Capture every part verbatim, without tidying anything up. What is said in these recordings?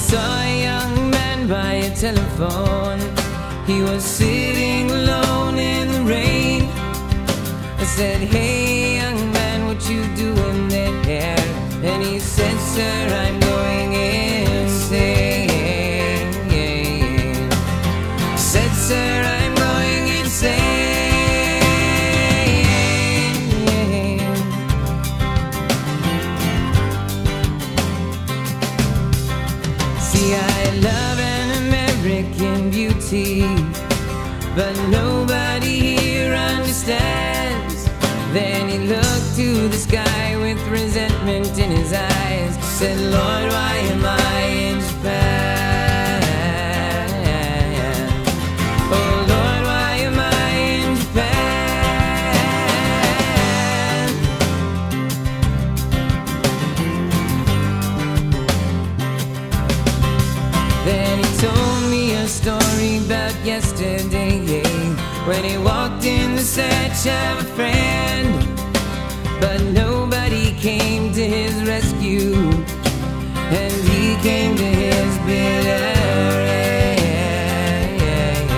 saw a young man by a telephone. He was sitting alone in the rain. I said, hey young man, what you doing there? And he said, sir, I'm going insane. Said, sir, I'm going insane. See, I love an American beauty, but nobody here understands. Then he looked to the sky with resentment in his eyes. Said, Lord, why am I in Japan? Oh Lord, why am I in Japan? Then he told me a story about yesterday, when he walked in the search of a friend, but nobody came to his rescue, and he came to his bitter end.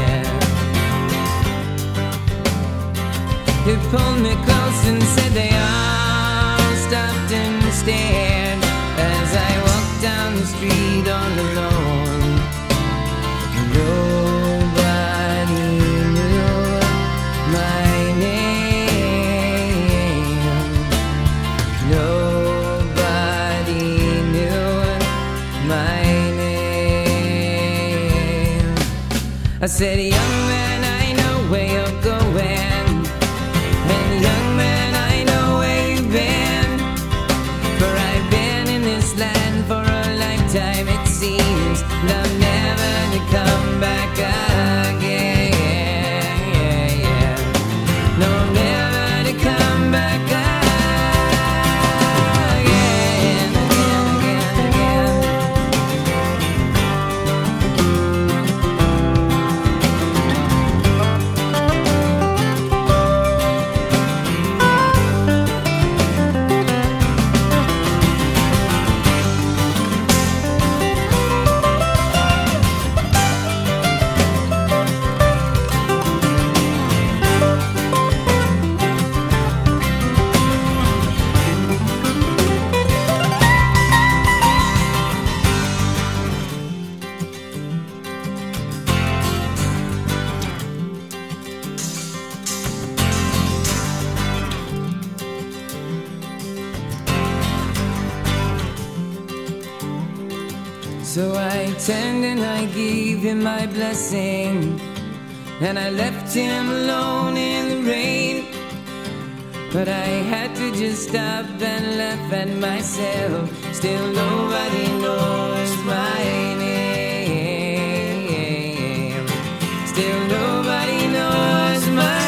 He pulled me close and said they all stopped and stared as I walked down the street all alone. Nobody knew my name. Nobody knew my name. I said, young man, I know where you're going, and young man, I know where you've been. For I've been in this land for a lifetime, it seems, and I'm never to come back again. No, never to come back again. Again, again, again. So I turned and I gave him my blessing, and I left him alone in the rain. But I had to just stop and laugh at myself. Still nobody knows my name. Still nobody knows my name.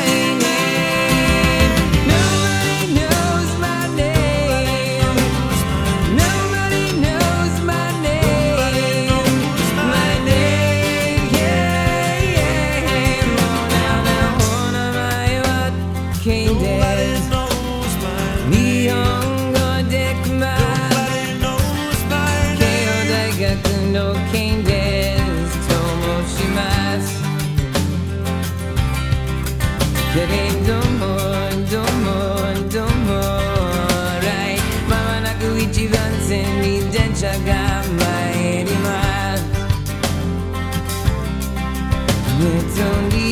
Nobody knows my name. Nobody knows my name. My name, yeah, yeah. Oh, now, now, oh, now, my, what came there? No king des tomo shimasu. Kere domo domo domo right. Mama naku ichiban sen ni densha ga mairimasu. It's only